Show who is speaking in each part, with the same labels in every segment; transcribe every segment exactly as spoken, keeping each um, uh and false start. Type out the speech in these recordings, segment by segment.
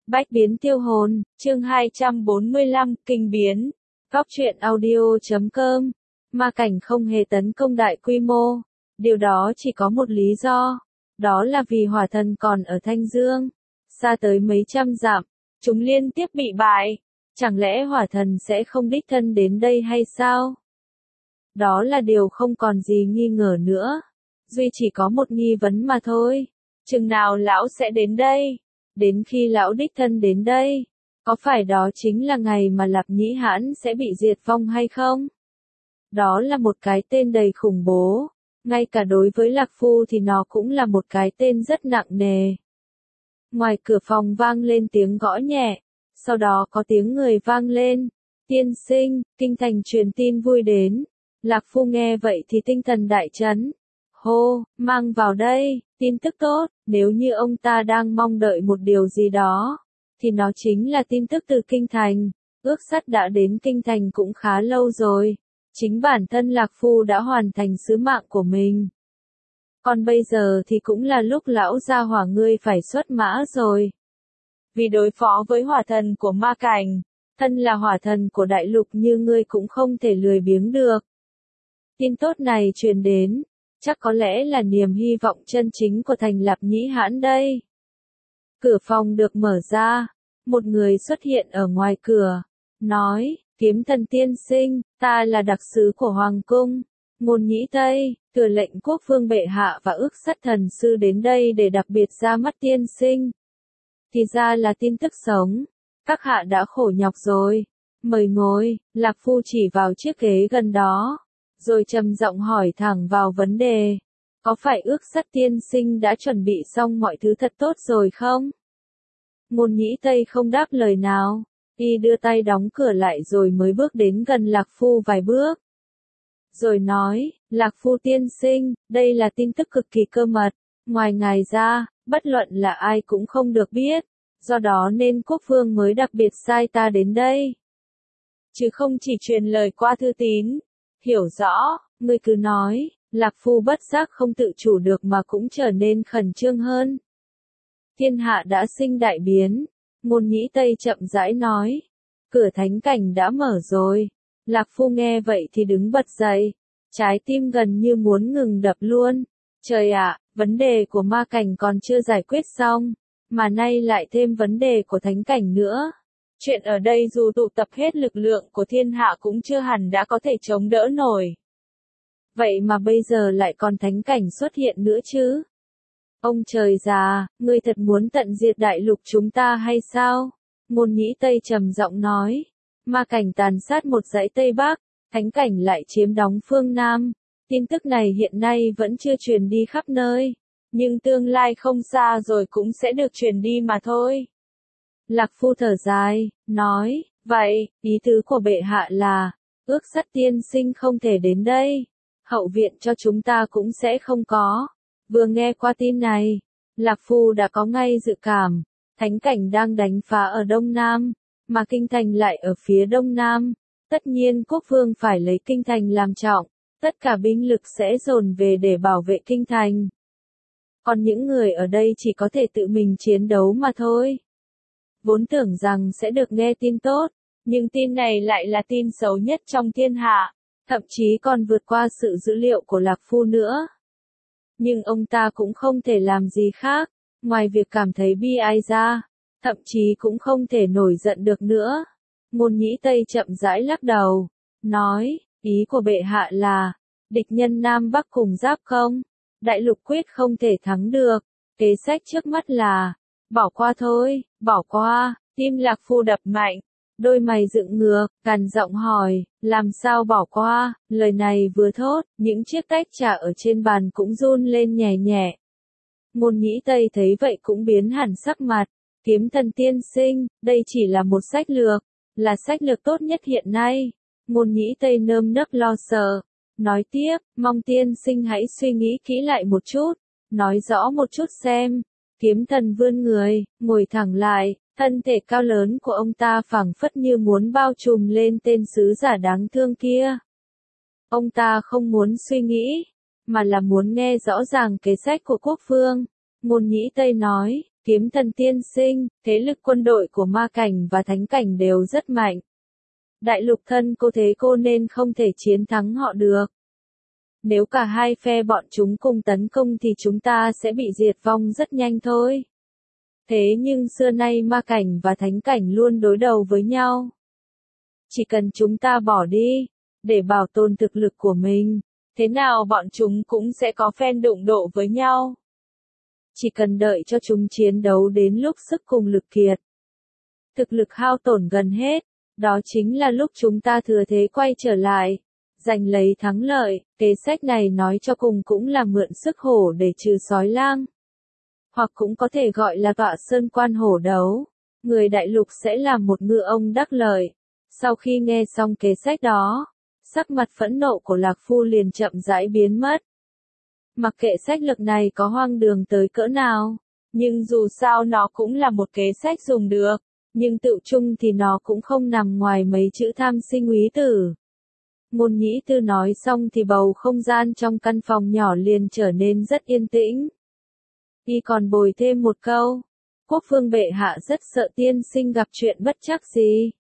Speaker 1: Bách biến tiêu hồn, chương hai trăm bốn mươi lăm, kinh biến. Góc truyện audio chấm com. Ma cảnh không hề tấn công đại quy mô. Điều đó chỉ có một lý do. Đó là vì hỏa thần còn ở Thanh Dương. Xa tới mấy trăm dặm, chúng liên tiếp bị bại. Chẳng lẽ hỏa thần sẽ không đích thân đến đây hay sao? Đó là điều không còn gì nghi ngờ nữa. Duy chỉ có một nghi vấn mà thôi. Chừng nào lão sẽ đến đây? Đến khi lão đích thân đến đây, có phải đó chính là ngày mà Lạp Nhĩ Hãn sẽ bị diệt vong hay không? Đó là một cái tên đầy khủng bố, ngay cả đối với Lạc Phu thì nó cũng là một cái tên rất nặng nề. Ngoài cửa phòng vang lên tiếng gõ nhẹ, sau đó có tiếng người vang lên, tiên sinh, kinh thành truyền tin vui đến. Lạc Phu nghe vậy thì tinh thần đại chấn. Hô, mang vào đây, tin tức tốt, nếu như ông ta đang mong đợi một điều gì đó, thì nó chính là tin tức từ kinh thành. Ước sắt đã đến kinh thành cũng khá lâu rồi, chính bản thân Lạc Phu đã hoàn thành sứ mạng của mình. Còn bây giờ thì cũng là lúc lão gia hỏa ngươi phải xuất mã rồi. Vì đối phó với hỏa thần của ma cảnh, thân là hỏa thần của đại lục như ngươi cũng không thể lười biếng được. Tin tốt này truyền đến, chắc có lẽ là niềm hy vọng chân chính của thành Lạp Nhĩ Hãn đây. Cửa phòng được mở ra, một người xuất hiện ở ngoài cửa, nói, kiếm thần tiên sinh, ta là đặc sứ của Hoàng Cung, Ngôn Nhĩ Tây, thừa lệnh quốc vương bệ hạ và ước sắt thần sư đến đây để đặc biệt ra mắt tiên sinh. Thì ra là tin tức sống, các hạ đã khổ nhọc rồi, mời ngồi. Lạc Phu chỉ vào chiếc ghế gần đó, rồi trầm giọng hỏi thẳng vào vấn đề. Có phải ước sắt tiên sinh đã chuẩn bị xong mọi thứ thật tốt rồi không? Ngôn Nhĩ Tây không đáp lời nào, y đưa tay đóng cửa lại rồi mới bước đến gần Lạc Phu vài bước. Rồi nói, Lạc Phu tiên sinh, đây là tin tức cực kỳ cơ mật, ngoài ngài ra, bất luận là ai cũng không được biết, do đó nên quốc vương mới đặc biệt sai ta đến đây. Chứ không chỉ truyền lời qua thư tín. Hiểu rõ, ngươi cứ nói. Lạc Phu bất giác không tự chủ được mà cũng trở nên khẩn trương hơn. Thiên hạ đã sinh đại biến, Ngôn Nhĩ Tây chậm rãi nói. Cửa thánh cảnh đã mở rồi. Lạc Phu nghe vậy thì đứng bật dậy, trái tim gần như muốn ngừng đập luôn. Trời ạ, vấn đề của ma cảnh còn chưa giải quyết xong, mà nay lại thêm vấn đề của thánh cảnh nữa. Chuyện ở đây dù tụ tập hết lực lượng của thiên hạ cũng chưa hẳn đã có thể chống đỡ nổi. Vậy mà bây giờ lại còn thánh cảnh xuất hiện nữa chứ? Ông trời già, ngươi thật muốn tận diệt đại lục chúng ta hay sao? Ngôn Nhĩ Tây trầm giọng nói. Ma cảnh tàn sát một dãy Tây Bắc, thánh cảnh lại chiếm đóng phương Nam. Tin tức này hiện nay vẫn chưa truyền đi khắp nơi, nhưng tương lai không xa rồi cũng sẽ được truyền đi mà thôi. Lạc Phu thở dài, nói, vậy, ý tứ của bệ hạ là, ước sắt tiên sinh không thể đến đây, hậu viện cho chúng ta cũng sẽ không có. Vừa nghe qua tin này, Lạc Phu đã có ngay dự cảm, thánh cảnh đang đánh phá ở Đông Nam, mà kinh thành lại ở phía Đông Nam. Tất nhiên quốc vương phải lấy kinh thành làm trọng, tất cả binh lực sẽ dồn về để bảo vệ kinh thành. Còn những người ở đây chỉ có thể tự mình chiến đấu mà thôi. Vốn tưởng rằng sẽ được nghe tin tốt, nhưng tin này lại là tin xấu nhất trong thiên hạ, thậm chí còn vượt qua sự dữ liệu của Lạc Phu nữa. Nhưng ông ta cũng không thể làm gì khác, ngoài việc cảm thấy bi ai ra, thậm chí cũng không thể nổi giận được nữa. Ngôn Nhĩ Tây chậm rãi lắc đầu, nói, ý của bệ hạ là, địch nhân Nam Bắc cùng giáp không, đại lục quyết không thể thắng được, kế sách trước mắt là, bỏ qua thôi, bỏ qua. Tim Lạc Phu đập mạnh, đôi mày dựng ngược, gằn giọng hỏi, làm sao bỏ qua? Lời này vừa thốt, những chiếc tách trà ở trên bàn cũng run lên nhẹ nhẹ. Ngôn Nhĩ Tây thấy vậy cũng biến hẳn sắc mặt. Kiếm thần tiên sinh, đây chỉ là một sách lược, là sách lược tốt nhất hiện nay. Ngôn Nhĩ Tây nơm nớp lo sợ, nói tiếp, mong tiên sinh hãy suy nghĩ kỹ lại một chút, nói rõ một chút xem. Kiếm thần vươn người, ngồi thẳng lại, thân thể cao lớn của ông ta phảng phất như muốn bao trùm lên tên sứ giả đáng thương kia. Ông ta không muốn suy nghĩ, mà là muốn nghe rõ ràng kế sách của quốc vương. Ngôn Nhĩ Tây nói, Kiếm thần tiên sinh, thế lực quân đội của ma cảnh và thánh cảnh đều rất mạnh. Đại lục thân cô thế cô nên không thể chiến thắng họ được. Nếu cả hai phe bọn chúng cùng tấn công thì chúng ta sẽ bị diệt vong rất nhanh thôi. Thế nhưng xưa nay ma cảnh và thánh cảnh luôn đối đầu với nhau. Chỉ cần chúng ta bỏ đi, để bảo tồn thực lực của mình, thế nào bọn chúng cũng sẽ có phen đụng độ với nhau. Chỉ cần đợi cho chúng chiến đấu đến lúc sức cùng lực kiệt. Thực lực hao tổn gần hết, đó chính là lúc chúng ta thừa thế quay trở lại, giành lấy thắng lợi. Kế sách này nói cho cùng cũng là mượn sức hổ để trừ sói lang. Hoặc cũng có thể gọi là tọa sơn quan hổ đấu. Người đại lục sẽ là một ngư ông đắc lợi. Sau khi nghe xong kế sách đó, sắc mặt phẫn nộ của Lạc Phu liền chậm rãi biến mất. Mặc kệ sách lược này có hoang đường tới cỡ nào, nhưng dù sao nó cũng là một kế sách dùng được, nhưng tựu chung thì nó cũng không nằm ngoài mấy chữ tham sinh úy tử. Ngôn Nhĩ Tư nói xong thì bầu không gian trong căn phòng nhỏ liền trở nên rất yên tĩnh. Y còn bồi thêm một câu, quốc vương bệ hạ rất sợ tiên sinh gặp chuyện bất trắc gì.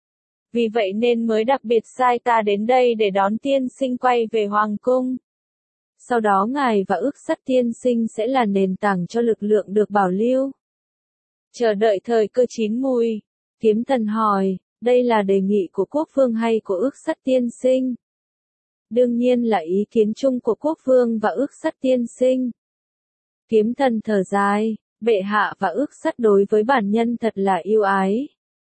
Speaker 1: Vì vậy nên mới đặc biệt sai ta đến đây để đón tiên sinh quay về hoàng cung. Sau đó ngài và ước sắt tiên sinh sẽ là nền tảng cho lực lượng được bảo lưu. Chờ đợi thời cơ chín mùi, Kiếm Thần hỏi, đây là đề nghị của quốc vương hay của ước sắt tiên sinh? Đương nhiên là ý kiến chung của quốc vương và ước sắt tiên sinh. Kiếm Thần thở dài, bệ hạ và ước sắt đối với bản nhân thật là yêu ái.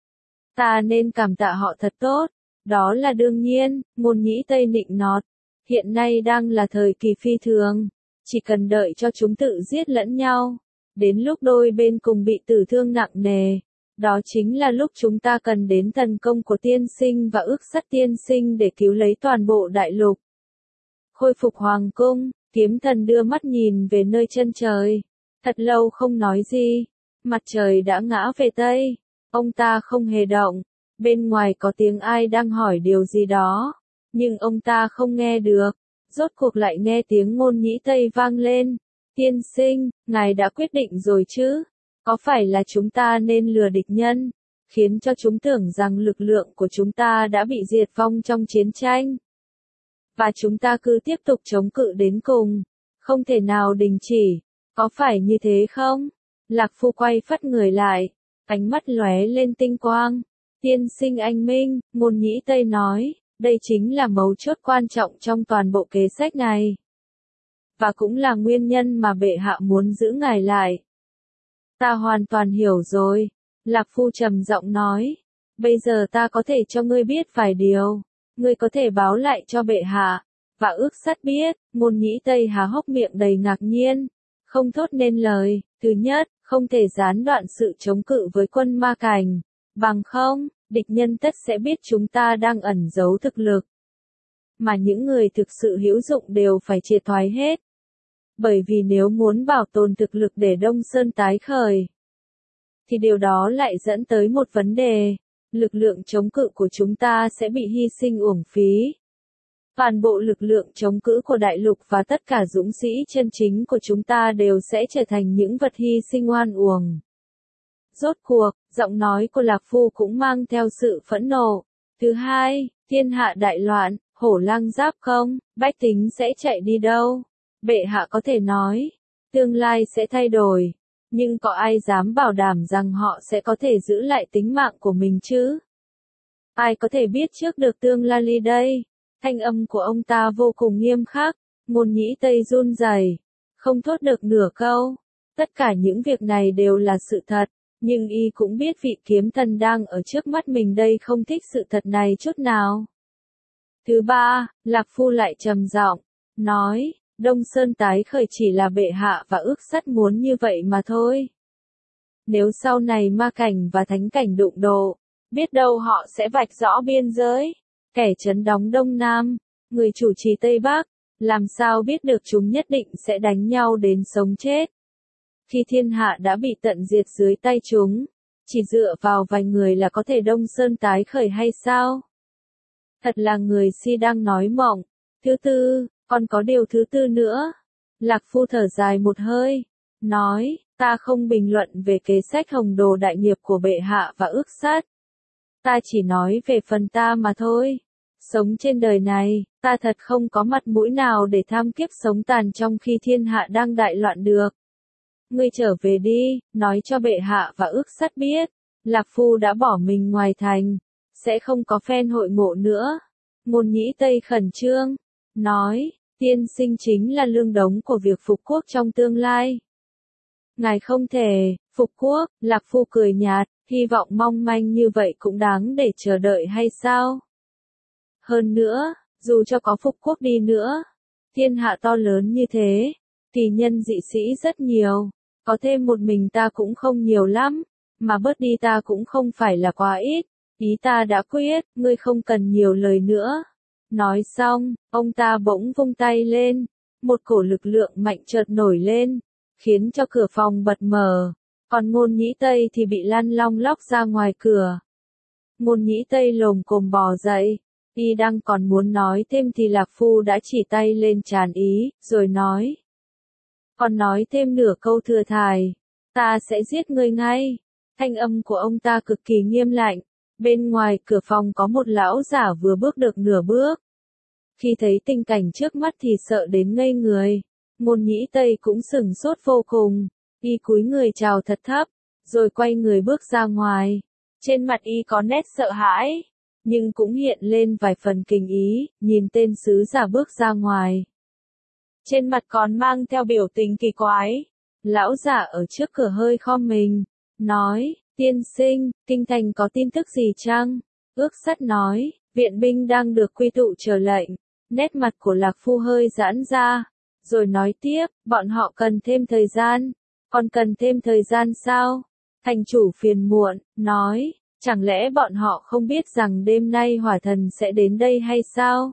Speaker 1: Ta nên cảm tạ họ thật tốt, đó là đương nhiên. Ngôn Nhĩ Tây nịnh nọt. Hiện nay đang là thời kỳ phi thường, chỉ cần đợi cho chúng tự giết lẫn nhau, đến lúc đôi bên cùng bị tử thương nặng nề, đó chính là lúc chúng ta cần đến tấn công của tiên sinh và ước sắt tiên sinh để cứu lấy toàn bộ đại lục. Khôi phục hoàng cung, Kiếm Thần đưa mắt nhìn về nơi chân trời, thật lâu không nói gì, mặt trời đã ngã về tây, ông ta không hề động, bên ngoài có tiếng ai đang hỏi điều gì đó. Nhưng ông ta không nghe được, rốt cuộc lại nghe tiếng Ngôn Nhĩ Tây vang lên. Tiên sinh, ngài đã quyết định rồi chứ? Có phải là chúng ta nên lừa địch nhân, khiến cho chúng tưởng rằng lực lượng của chúng ta đã bị diệt vong trong chiến tranh? Và chúng ta cứ tiếp tục chống cự đến cùng, không thể nào đình chỉ, có phải như thế không? Lạc Phu quay phắt người lại, ánh mắt lóe lên tinh quang. Tiên sinh anh minh, Ngôn Nhĩ Tây nói. Đây chính là mấu chốt quan trọng trong toàn bộ kế sách này. Và cũng là nguyên nhân mà bệ hạ muốn giữ ngài lại. Ta hoàn toàn hiểu rồi. Lạc Phu trầm giọng nói. Bây giờ ta có thể cho ngươi biết vài điều. Ngươi có thể báo lại cho bệ hạ. Và ước sắt biết. Ngôn Nhĩ Tây há hốc miệng đầy ngạc nhiên. Không thốt nên lời. Thứ nhất, không thể gián đoạn sự chống cự với quân ma cảnh. Bằng không, địch nhân tất sẽ biết chúng ta đang ẩn giấu thực lực. Mà những người thực sự hữu dụng đều phải triệt thoái hết. Bởi vì nếu muốn bảo tồn thực lực để Đông Sơn tái khởi, thì điều đó lại dẫn tới một vấn đề. Lực lượng chống cự của chúng ta sẽ bị hy sinh uổng phí. Toàn bộ lực lượng chống cự của đại lục và tất cả dũng sĩ chân chính của chúng ta đều sẽ trở thành những vật hy sinh oan uổng. Rốt cuộc, giọng nói của Lạc Phu cũng mang theo sự phẫn nộ. Thứ hai, thiên hạ đại loạn, hổ lang giáp không, bách tính sẽ chạy đi đâu? Bệ hạ có thể nói, tương lai sẽ thay đổi, nhưng có ai dám bảo đảm rằng họ sẽ có thể giữ lại tính mạng của mình chứ? Ai có thể biết trước được tương lai đây? Thanh âm của ông ta vô cùng nghiêm khắc, Ngôn Nhĩ Tây run rẩy, không thốt được nửa câu. Tất cả những việc này đều là sự thật. Nhưng y cũng biết vị kiếm thần đang ở trước mắt mình đây không thích sự thật này chút nào. Thứ ba, Lạc Phu lại trầm giọng, nói, Đông Sơn tái khởi chỉ là bệ hạ và ước sắt muốn như vậy mà thôi. Nếu sau này ma cảnh và thánh cảnh đụng độ, biết đâu họ sẽ vạch rõ biên giới, kẻ trấn đóng Đông Nam, người chủ trì Tây Bắc, làm sao biết được chúng nhất định sẽ đánh nhau đến sống chết. Khi thiên hạ đã bị tận diệt dưới tay chúng, chỉ dựa vào vài người là có thể Đông Sơn tái khởi hay sao? Thật là người si đang nói mộng. Thứ tư, còn có điều thứ tư nữa. Lạc Phu thở dài một hơi, nói, Ta không bình luận về kế sách hồng đồ đại nghiệp của bệ hạ và ước sát. Ta chỉ nói về phần ta mà thôi. Sống trên đời này, ta thật không có mặt mũi nào để tham kiếp sống tàn trong khi thiên hạ đang đại loạn được. Ngươi trở về đi, nói cho bệ hạ và ước sát biết, Lạc Phu đã bỏ mình ngoài thành, sẽ không có phen hội ngộ nữa. Ngôn Nhĩ Tây khẩn trương, nói, tiên sinh chính là lương đống của việc phục quốc trong tương lai. Ngài không thể, phục quốc, Lạc Phu cười nhạt, hy vọng mong manh như vậy cũng đáng để chờ đợi hay sao? Hơn nữa, dù cho có phục quốc đi nữa, thiên hạ to lớn như thế, thì nhân dị sĩ rất nhiều, có thêm một mình ta cũng không nhiều lắm, mà bớt đi ta cũng không phải là quá ít, ý ta đã quyết, ngươi không cần nhiều lời nữa. Nói xong, ông ta bỗng vung tay lên, một cổ lực lượng mạnh chợt nổi lên, khiến cho cửa phòng bật mở, còn Ngôn Nhĩ Tây thì bị lăn long lóc ra ngoài cửa. Ngôn Nhĩ Tây lồm cồm bò dậy, y đang còn muốn nói thêm thì Lạc Phu đã chỉ tay lên trán ý, rồi nói. Còn nói thêm nửa câu thừa thải, ta sẽ giết ngươi ngay. Thanh âm của ông ta cực kỳ nghiêm lạnh, bên ngoài cửa phòng có một lão giả vừa bước được nửa bước. Khi thấy tình cảnh trước mắt thì sợ đến ngây người, Ngôn Nhĩ Tây cũng sửng sốt vô cùng, y cúi người chào thật thấp, rồi quay người bước ra ngoài. Trên mặt y có nét sợ hãi, nhưng cũng hiện lên vài phần kinh ý, nhìn tên sứ giả bước ra ngoài. Trên mặt còn mang theo biểu tình kỳ quái. Lão giả ở trước cửa hơi khom mình, nói, tiên sinh, kinh thành có tin tức gì chăng? Ước sắt nói, viện binh đang được quy tụ chờ lệnh. Nét mặt của Lạc Phu hơi giãn ra, rồi nói tiếp, bọn họ cần thêm thời gian. Còn cần thêm thời gian sao? Thành chủ phiền muộn, nói, chẳng lẽ bọn họ không biết rằng đêm nay hỏa thần sẽ đến đây hay sao?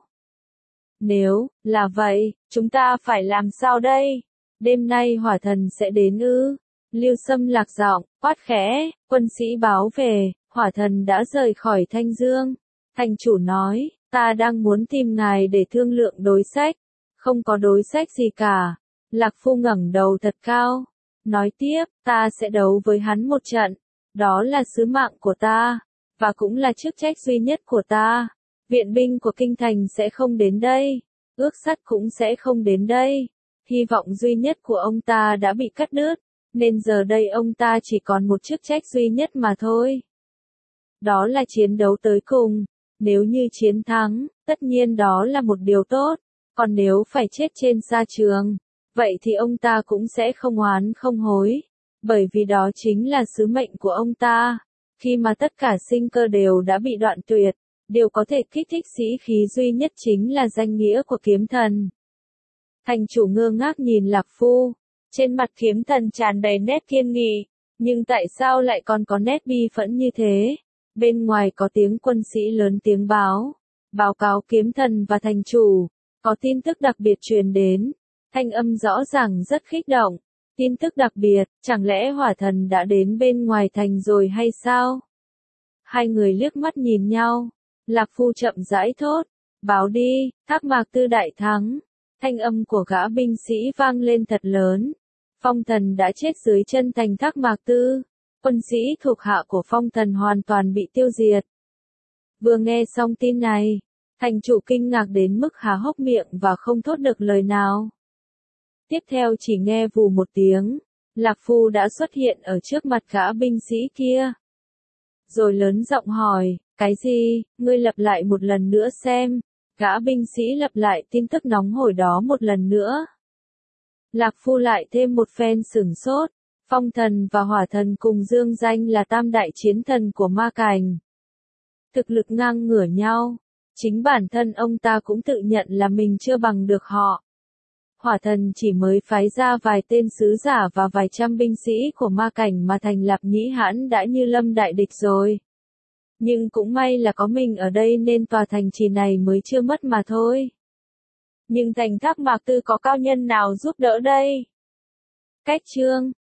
Speaker 1: Nếu là vậy, chúng ta phải làm sao đây? Đêm nay hỏa thần sẽ đến ư? Lưu Sâm lạc giọng, quát khẽ, quân sĩ báo về, hỏa thần đã rời khỏi Thanh Dương. Thành chủ nói, ta đang muốn tìm ngài để thương lượng đối sách. Không có đối sách gì cả. Lạc Phu ngẩng đầu thật cao, nói tiếp, ta sẽ đấu với hắn một trận. Đó là sứ mạng của ta, và cũng là chức trách duy nhất của ta. Viện binh của kinh thành sẽ không đến đây, ước sắt cũng sẽ không đến đây. Hy vọng duy nhất của ông ta đã bị cắt đứt, nên giờ đây ông ta chỉ còn một chức trách duy nhất mà thôi. Đó là chiến đấu tới cùng. Nếu như chiến thắng, tất nhiên đó là một điều tốt, còn nếu phải chết trên sa trường, vậy thì ông ta cũng sẽ không oán không hối, bởi vì đó chính là sứ mệnh của ông ta. Khi mà tất cả sinh cơ đều đã bị đoạn tuyệt, điều có thể kích thích sĩ khí duy nhất chính là danh nghĩa của kiếm thần. Thành chủ ngơ ngác nhìn Lạc Phu, trên mặt kiếm thần tràn đầy nét kiên nghị, nhưng tại sao lại còn có nét bi phẫn như thế? Bên ngoài có tiếng quân sĩ lớn tiếng báo, báo cáo kiếm thần và thành chủ, có tin tức đặc biệt truyền đến. Thanh âm rõ ràng rất kích động. Tin tức đặc biệt, chẳng lẽ hỏa thần đã đến bên ngoài thành rồi hay sao? Hai người liếc mắt nhìn nhau. Lạc Phu chậm rãi thốt, báo đi, Thác Mạc Tư đại thắng. Thanh âm của gã binh sĩ vang lên thật lớn. Phong thần đã chết dưới chân thành Thác Mạc Tư. Quân sĩ thuộc hạ của phong thần hoàn toàn bị tiêu diệt. Vừa nghe xong tin này, thành chủ kinh ngạc đến mức há hốc miệng và không thốt được lời nào. Tiếp theo chỉ nghe vù một tiếng, Lạc Phu đã xuất hiện ở trước mặt gã binh sĩ kia. Rồi lớn giọng hỏi, cái gì, ngươi lặp lại một lần nữa xem. Gã binh sĩ lặp lại tin tức nóng hổi đó một lần nữa. Lạc Phu lại thêm một phen sửng sốt. Phong thần và hỏa thần cùng dương danh là tam đại chiến thần của ma cảnh. Thực lực ngang ngửa nhau. Chính bản thân ông ta cũng tự nhận là mình chưa bằng được họ. Hỏa thần chỉ mới phái ra vài tên sứ giả và vài trăm binh sĩ của ma cảnh mà thành Lạp Nhĩ Hãn đã như lâm đại địch rồi. Nhưng cũng may là có mình ở đây nên tòa thành trì này mới chưa mất mà thôi. Nhưng thành Thác Mạc Tư có cao nhân nào giúp đỡ đây? Cách chương